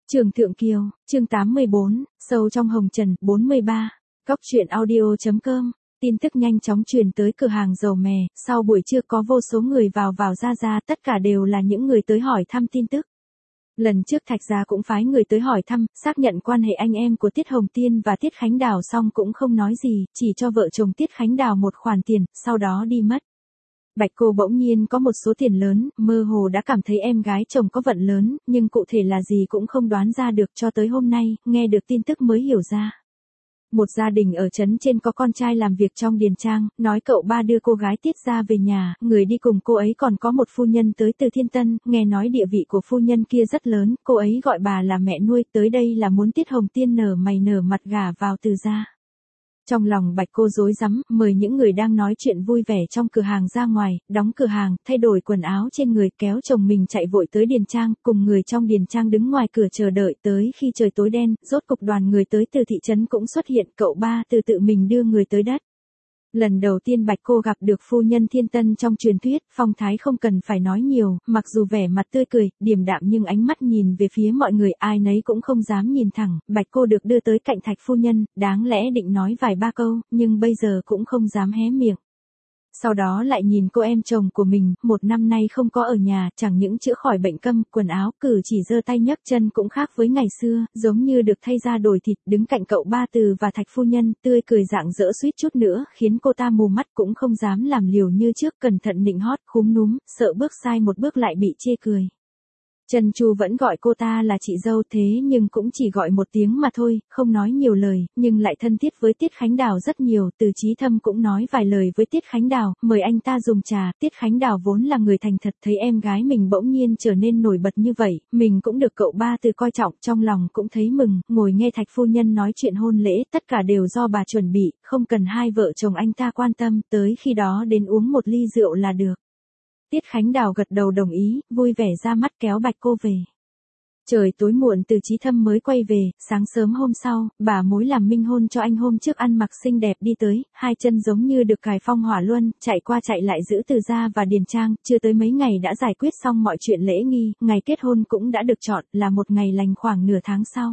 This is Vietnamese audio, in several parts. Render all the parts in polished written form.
Trường Thượng Kiều, chương 84, sâu trong hồng trần, 43. Góc truyện audio.com. Tin tức nhanh chóng truyền tới cửa hàng dầu mè, sau buổi trưa có vô số người vào ra, tất cả đều là những người tới hỏi thăm tin tức. Lần trước Thạch Gia cũng phái người tới hỏi thăm, xác nhận quan hệ anh em của Tiết Hồng Tiên và Tiết Khánh Đào xong cũng không nói gì, chỉ cho vợ chồng Tiết Khánh Đào một khoản tiền, sau đó đi mất. Bạch cô bỗng nhiên có một số tiền lớn, mơ hồ đã cảm thấy em gái chồng có vận lớn, nhưng cụ thể là gì cũng không đoán ra được cho tới hôm nay, nghe được tin tức mới hiểu ra. Một gia đình ở trấn trên có con trai làm việc trong điền trang, nói cậu ba đưa cô gái Tiết ra về nhà, người đi cùng cô ấy còn có một phu nhân tới từ Thiên Tân, nghe nói địa vị của phu nhân kia rất lớn, cô ấy gọi bà là mẹ nuôi, tới đây là muốn Tiết Hồng Tiên nở mày nở mặt gả vào Từ gia. Trong lòng Bạch cô rối rắm, mời những người đang nói chuyện vui vẻ trong cửa hàng ra ngoài, đóng cửa hàng, thay đổi quần áo trên người, kéo chồng mình chạy vội tới điền trang, cùng người trong điền trang đứng ngoài cửa chờ đợi, tới khi trời tối đen, rốt cục đoàn người tới từ thị trấn cũng xuất hiện, cậu ba từ tự mình đưa người tới đất. Lần đầu tiên Bạch cô gặp được phu nhân Thiên Tân trong truyền thuyết, phong thái không cần phải nói nhiều, mặc dù vẻ mặt tươi cười, điềm đạm nhưng ánh mắt nhìn về phía mọi người ai nấy cũng không dám nhìn thẳng, Bạch cô được đưa tới cạnh Thạch phu nhân, đáng lẽ định nói vài ba câu, nhưng bây giờ cũng không dám hé miệng. Sau đó lại nhìn cô em chồng của mình, một năm nay không có ở nhà, chẳng những chữa khỏi bệnh câm, quần áo, cử chỉ giơ tay nhấc chân cũng khác với ngày xưa, giống như được thay da đổi thịt, đứng cạnh cậu ba Từ và Thạch phu nhân, tươi cười rạng rỡ suýt chút nữa, khiến cô ta mù mắt cũng không dám làm liều như trước, cẩn thận nịnh hót, khúm núm, sợ bước sai một bước lại bị chê cười. Trần Chu vẫn gọi cô ta là chị dâu thế nhưng cũng chỉ gọi một tiếng mà thôi, không nói nhiều lời, nhưng lại thân thiết với Tiết Khánh Đào rất nhiều, Từ Chí Thâm cũng nói vài lời với Tiết Khánh Đào, mời anh ta dùng trà, Tiết Khánh Đào vốn là người thành thật thấy em gái mình bỗng nhiên trở nên nổi bật như vậy, mình cũng được cậu ba Từ coi trọng, trong lòng cũng thấy mừng, ngồi nghe Thạch phu nhân nói chuyện hôn lễ, tất cả đều do bà chuẩn bị, không cần hai vợ chồng anh ta quan tâm, tới khi đó đến uống một ly rượu là được. Tiết Khánh Đào gật đầu đồng ý, vui vẻ ra mắt kéo Bạch cô về. Trời tối muộn Từ Chí Thâm mới quay về, sáng sớm hôm sau, bà mối làm minh hôn cho anh hôm trước ăn mặc xinh đẹp đi tới, hai chân giống như được cài phong hỏa luân, chạy qua chạy lại giữ Từ gia và điền trang, chưa tới mấy ngày đã giải quyết xong mọi chuyện lễ nghi, ngày kết hôn cũng đã được chọn, là một ngày lành khoảng nửa tháng sau.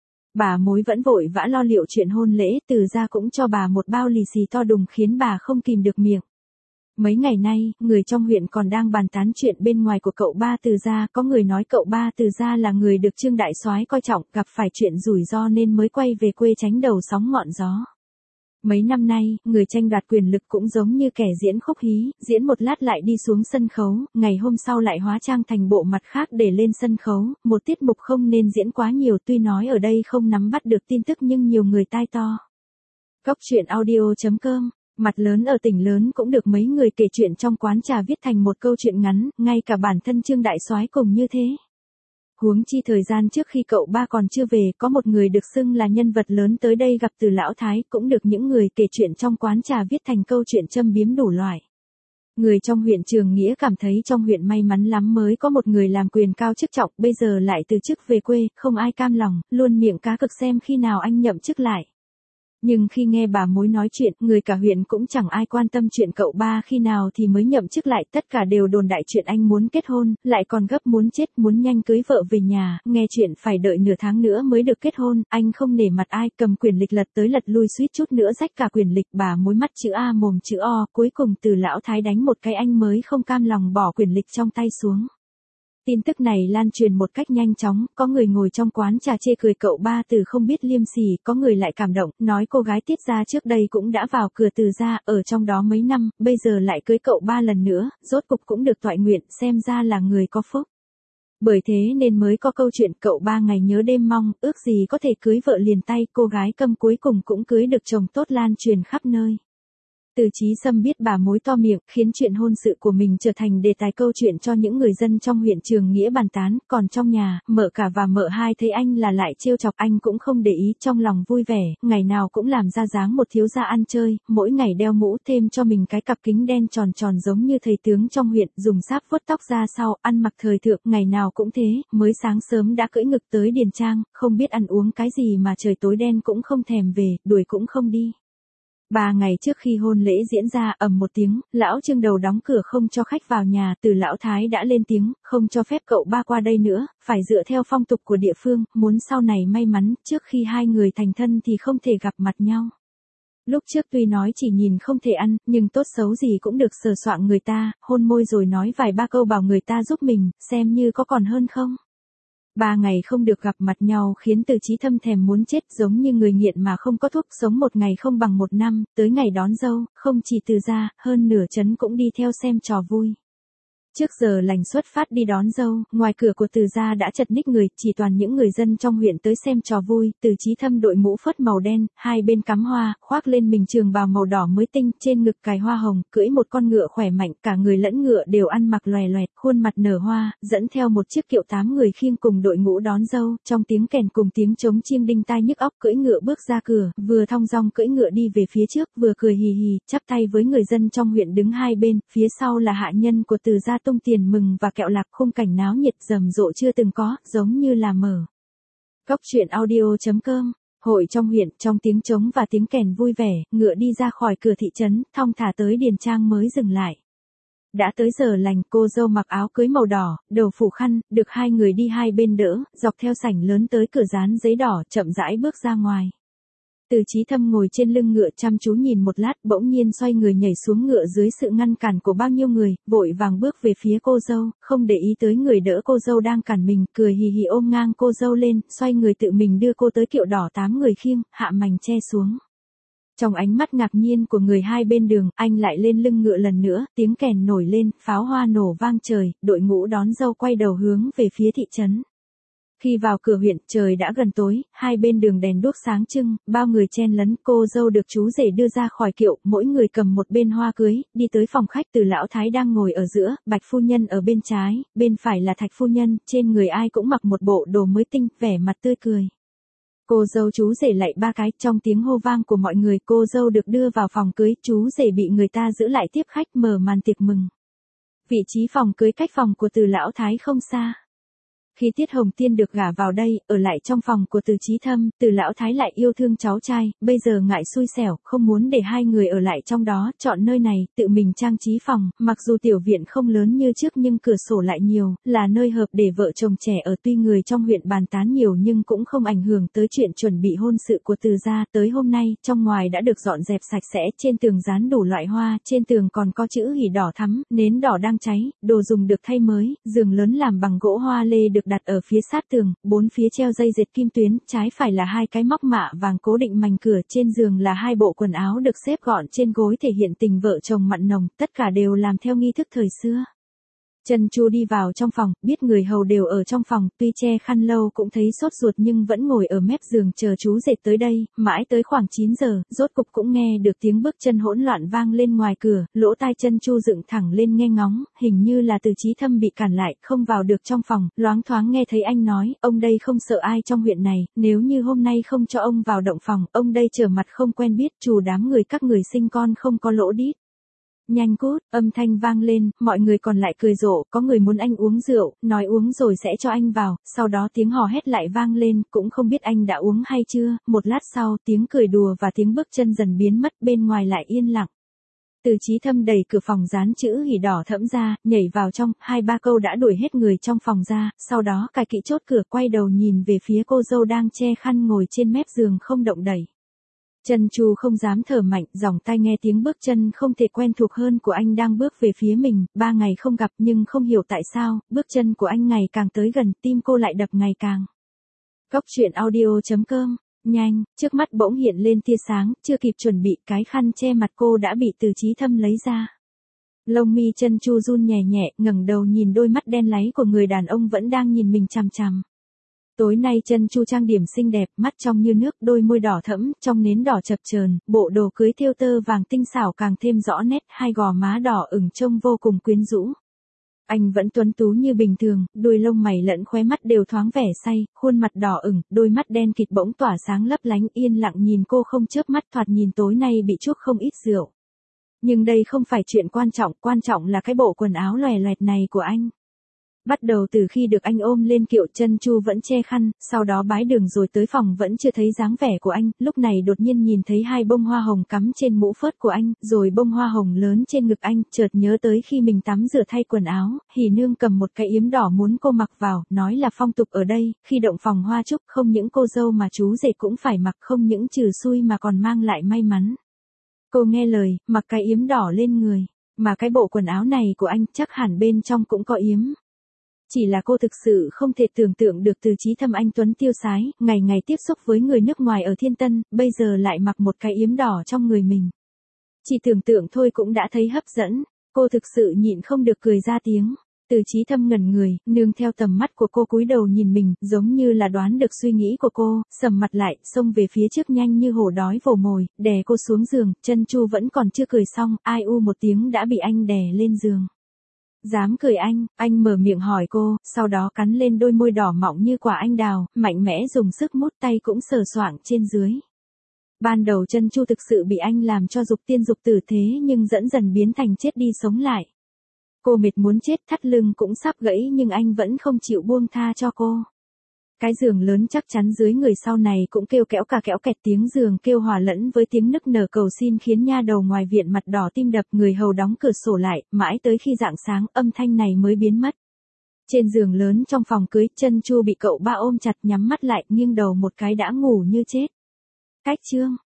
Bà mối vẫn vội vã lo liệu chuyện hôn lễ, Từ gia cũng cho bà một bao lì xì to đùng khiến bà không kìm được miệng. Mấy ngày nay, người trong huyện còn đang bàn tán chuyện bên ngoài của cậu ba Từ gia, có người nói cậu ba Từ gia là người được Trương Đại Soái coi trọng, gặp phải chuyện rủi ro nên mới quay về quê tránh đầu sóng ngọn gió. Mấy năm nay, người tranh đoạt quyền lực cũng giống như kẻ diễn khúc hí, diễn một lát lại đi xuống sân khấu, ngày hôm sau lại hóa trang thành bộ mặt khác để lên sân khấu, một tiết mục không nên diễn quá nhiều, tuy nói ở đây không nắm bắt được tin tức nhưng nhiều người tai to. Góc truyện audio.com. Mặt lớn ở tỉnh lớn cũng được mấy người kể chuyện trong quán trà viết thành một câu chuyện ngắn, ngay cả bản thân Trương Đại Soái cùng như thế. Huống chi thời gian trước khi cậu ba còn chưa về, có một người được xưng là nhân vật lớn tới đây gặp Từ lão thái, cũng được những người kể chuyện trong quán trà viết thành câu chuyện châm biếm đủ loại. Người trong huyện Trường Nghĩa cảm thấy trong huyện may mắn lắm mới có một người làm quyền cao chức trọng, bây giờ lại từ chức về quê, không ai cam lòng, luôn miệng cá cực xem khi nào anh nhậm chức lại. Nhưng khi nghe bà mối nói chuyện, người cả huyện cũng chẳng ai quan tâm chuyện cậu ba khi nào thì mới nhậm chức lại, tất cả đều đồn đại chuyện anh muốn kết hôn, lại còn gấp muốn chết, muốn nhanh cưới vợ về nhà, nghe chuyện phải đợi nửa tháng nữa mới được kết hôn, anh không nể mặt ai, cầm quyền lịch lật tới lật lui suýt chút nữa rách cả quyền lịch, bà mối mắt chữ A mồm chữ O, cuối cùng Từ lão thái đánh một cái anh mới không cam lòng bỏ quyền lịch trong tay xuống. Tin tức này lan truyền một cách nhanh chóng, có người ngồi trong quán trà chê cười cậu ba Từ không biết liêm sỉ, có người lại cảm động, nói cô gái Tiết gia trước đây cũng đã vào cửa Từ gia, ở trong đó mấy năm, bây giờ lại cưới cậu ba lần nữa, rốt cục cũng được toại nguyện, xem ra là người có phúc. Bởi thế nên mới có câu chuyện cậu ba ngày nhớ đêm mong, ước gì có thể cưới vợ liền tay, cô gái câm cuối cùng cũng cưới được chồng tốt lan truyền khắp nơi. Từ Chí Sâm biết bà mối to miệng, khiến chuyện hôn sự của mình trở thành đề tài câu chuyện cho những người dân trong huyện Trường Nghĩa bàn tán, còn trong nhà, mợ cả và mợ hai thấy anh là lại trêu chọc, anh cũng không để ý, trong lòng vui vẻ, ngày nào cũng làm ra dáng một thiếu gia ăn chơi, mỗi ngày đeo mũ, thêm cho mình cái cặp kính đen tròn tròn giống như thầy tướng trong huyện, dùng sáp vuốt tóc ra sau, ăn mặc thời thượng, ngày nào cũng thế, mới sáng sớm đã cưỡi ngực tới điền trang, không biết ăn uống cái gì mà trời tối đen cũng không thèm về, đuổi cũng không đi. 3 ngày trước khi hôn lễ diễn ra, ầm một tiếng, lão Trương đầu đóng cửa không cho khách vào nhà, Từ lão thái đã lên tiếng, không cho phép cậu ba qua đây nữa, phải dựa theo phong tục của địa phương, muốn sau này may mắn, trước khi hai người thành thân thì không thể gặp mặt nhau. Lúc trước tuy nói chỉ nhìn không thể ăn, nhưng tốt xấu gì cũng được sờ soạng người ta, hôn môi rồi nói vài ba câu bảo người ta giúp mình, xem như có còn hơn không. 3 ngày không được gặp mặt nhau khiến Từ Chí Thâm thèm muốn chết, giống như người nghiện mà không có thuốc, sống một ngày không bằng một năm, tới ngày đón dâu, không chỉ Từ gia, hơn nửa trấn cũng đi theo xem trò vui. Trước giờ lành xuất phát đi đón dâu, ngoài cửa của Từ gia đã chật ních người, chỉ toàn những người dân trong huyện tới xem trò vui. Từ Chí Thâm đội mũ phớt màu đen, hai bên cắm hoa, khoác lên mình trường bào màu đỏ mới tinh, trên ngực cài hoa hồng, cưỡi một con ngựa khỏe mạnh, cả người lẫn ngựa đều ăn mặc loè loẹt, khuôn mặt nở hoa, dẫn theo một chiếc kiệu 8 người khiêng cùng đội ngũ đón dâu, trong tiếng kèn cùng tiếng trống chiêng đinh tai nhức óc, cưỡi ngựa bước ra cửa, vừa thong dong cưỡi ngựa đi về phía trước, vừa cười hì hì, chắp tay với người dân trong huyện đứng hai bên, phía sau là hạ nhân của Từ gia tung tiền mừng và kẹo lạc, khung cảnh náo nhiệt rầm rộ chưa từng có, giống như là mở. Cóc truyện audio.com. Hội trong huyện, trong tiếng trống và tiếng kèn vui vẻ, ngựa đi ra khỏi cửa thị trấn, thong thả tới điền trang mới dừng lại. Đã tới giờ lành, cô dâu mặc áo cưới màu đỏ, đầu phủ khăn, được hai người đi hai bên đỡ, dọc theo sảnh lớn tới cửa dán giấy đỏ, chậm rãi bước ra ngoài. Từ Chí Thâm ngồi trên lưng ngựa chăm chú nhìn một lát, bỗng nhiên xoay người nhảy xuống ngựa dưới sự ngăn cản của bao nhiêu người, vội vàng bước về phía cô dâu, không để ý tới người đỡ cô dâu đang cản mình, cười hì hì ôm ngang cô dâu lên, xoay người tự mình đưa cô tới kiệu đỏ 8 người khiêng, hạ mành che xuống. Trong ánh mắt ngạc nhiên của người hai bên đường, anh lại lên lưng ngựa lần nữa, tiếng kèn nổi lên, pháo hoa nổ vang trời, đội ngũ đón dâu quay đầu hướng về phía thị trấn. Khi vào cửa huyện, trời đã gần tối, hai bên đường đèn đuốc sáng trưng, bao người chen lấn, cô dâu được chú rể đưa ra khỏi kiệu, mỗi người cầm một bên hoa cưới, đi tới phòng khách. Từ lão thái đang ngồi ở giữa, Bạch phu nhân ở bên trái, bên phải là Thạch phu nhân, trên người ai cũng mặc một bộ đồ mới tinh, vẻ mặt tươi cười. Cô dâu chú rể lạy 3 cái, trong tiếng hô vang của mọi người, cô dâu được đưa vào phòng cưới, chú rể bị người ta giữ lại tiếp khách, mở màn tiệc mừng. Vị trí phòng cưới cách phòng của Từ lão thái không xa. Khi Tiết Hồng Tiên được gả vào đây, ở lại trong phòng của Từ Chí Thâm, Từ lão thái lại yêu thương cháu trai, bây giờ ngại xui xẻo, không muốn để hai người ở lại trong đó, chọn nơi này, tự mình trang trí phòng, mặc dù tiểu viện không lớn như trước nhưng cửa sổ lại nhiều, là nơi hợp để vợ chồng trẻ ở. Tuy người trong huyện bàn tán nhiều nhưng cũng không ảnh hưởng tới chuyện chuẩn bị hôn sự của Từ gia. Tới hôm nay, trong ngoài đã được dọn dẹp sạch sẽ, trên tường dán đủ loại hoa, trên tường còn có chữ hỉ đỏ thắm, nến đỏ đang cháy, đồ dùng được thay mới, giường lớn làm bằng gỗ hoa lê được đặt ở phía sát tường, bốn phía treo dây dệt kim tuyến, trái phải là 2 cái móc mạ vàng cố định mành cửa, trên giường là 2 bộ quần áo được xếp gọn trên gối thể hiện tình vợ chồng mặn nồng, tất cả đều làm theo nghi thức thời xưa. Trần Chu đi vào trong phòng, biết người hầu đều ở trong phòng, tuy che khăn lâu cũng thấy sốt ruột nhưng vẫn ngồi ở mép giường chờ chú rể tới đây, mãi tới khoảng 9 giờ, rốt cục cũng nghe được tiếng bước chân hỗn loạn vang lên ngoài cửa, lỗ tai Trần Chu dựng thẳng lên nghe ngóng, hình như là Từ Chí Thâm bị cản lại, không vào được trong phòng, loáng thoáng nghe thấy anh nói, ông đây không sợ ai trong huyện này, nếu như hôm nay không cho ông vào động phòng, ông đây trở mặt không quen biết, trù đám người các người sinh con không có lỗ đít. Nhanh cút, âm thanh vang lên, mọi người còn lại cười rộ, có người muốn anh uống rượu, nói uống rồi sẽ cho anh vào, sau đó tiếng hò hét lại vang lên, cũng không biết anh đã uống hay chưa, một lát sau, tiếng cười đùa và tiếng bước chân dần biến mất, bên ngoài lại yên lặng. Từ Chí Thâm đẩy cửa phòng dán chữ hỉ đỏ thẫm ra, nhảy vào trong, 2-3 câu đã đuổi hết người trong phòng ra, sau đó cài kỹ chốt cửa, quay đầu nhìn về phía cô dâu đang che khăn ngồi trên mép giường không động đẩy. Trần Chu không dám thở mạnh, dòng tai nghe tiếng bước chân không thể quen thuộc hơn của anh đang bước về phía mình, 3 ngày không gặp nhưng không hiểu tại sao, bước chân của anh ngày càng tới gần, tim cô lại đập ngày càng. Cóc truyện audio.com, nhanh, trước mắt bỗng hiện lên tia sáng, chưa kịp chuẩn bị, cái khăn che mặt cô đã bị Từ Chí Thâm lấy ra. Lông mi Trần Chu run nhẹ nhẹ, ngẩng đầu nhìn đôi mắt đen láy của người đàn ông vẫn đang nhìn mình chằm chằm. Tối nay Trần Chu trang điểm xinh đẹp, mắt trong như nước, đôi môi đỏ thẫm, trong nến đỏ chập chờn, bộ đồ cưới thêu tơ vàng tinh xảo càng thêm rõ nét, 2 gò má đỏ ửng trông vô cùng quyến rũ. Anh vẫn tuấn tú như bình thường, đuôi lông mày lẫn khóe mắt đều thoáng vẻ say, khuôn mặt đỏ ửng, đôi mắt đen kịt bỗng tỏa sáng lấp lánh, yên lặng nhìn cô không chớp mắt, thoạt nhìn tối nay bị chuốc không ít rượu. Nhưng đây không phải chuyện quan trọng là cái bộ quần áo loè loẹt này của anh. Bắt đầu từ khi được anh ôm lên kiệu, chân Chu vẫn che khăn, sau đó bái đường rồi tới phòng vẫn chưa thấy dáng vẻ của anh, lúc này đột nhiên nhìn thấy 2 bông hoa hồng cắm trên mũ phớt của anh, rồi bông hoa hồng lớn trên ngực anh, chợt nhớ tới khi mình tắm rửa thay quần áo, Hỉ Nương cầm một cái yếm đỏ muốn cô mặc vào, nói là phong tục ở đây, khi động phòng hoa chúc không những cô dâu mà chú rể cũng phải mặc, không những trừ xui mà còn mang lại may mắn. Cô nghe lời, mặc cái yếm đỏ lên người, mà cái bộ quần áo này của anh chắc hẳn bên trong cũng có yếm. Chỉ là cô thực sự không thể tưởng tượng được Từ Chí Thâm anh tuấn tiêu sái, ngày ngày tiếp xúc với người nước ngoài ở Thiên Tân, bây giờ lại mặc một cái yếm đỏ trong người mình. Chỉ tưởng tượng thôi cũng đã thấy hấp dẫn, cô thực sự nhịn không được cười ra tiếng. Từ Chí Thâm ngẩn người, nương theo tầm mắt của cô cúi đầu nhìn mình, giống như là đoán được suy nghĩ của cô, sầm mặt lại, xông về phía trước nhanh như hổ đói vồ mồi, đè cô xuống giường, chân Chu vẫn còn chưa cười xong, ai u một tiếng đã bị anh đè lên giường. Dám cười anh mở miệng hỏi cô, sau đó cắn lên đôi môi đỏ mọng như quả anh đào, mạnh mẽ dùng sức mút tay cũng sờ soạng trên dưới. Ban đầu chân Chu thực sự bị anh làm cho dục tiên dục tử thế nhưng dẫn dần biến thành chết đi sống lại. Cô mệt muốn chết, thắt lưng cũng sắp gãy nhưng anh vẫn không chịu buông tha cho cô. Cái giường lớn chắc chắn dưới người sau này cũng kêu kéo cả kéo kẹt, tiếng giường kêu hòa lẫn với tiếng nức nở cầu xin khiến nha đầu ngoài viện mặt đỏ tim đập, người hầu đóng cửa sổ lại, mãi tới khi rạng sáng âm thanh này mới biến mất. Trên giường lớn trong phòng cưới, chân Chu bị cậu ba ôm chặt, nhắm mắt lại, nghiêng đầu một cái đã ngủ như chết. Cách chương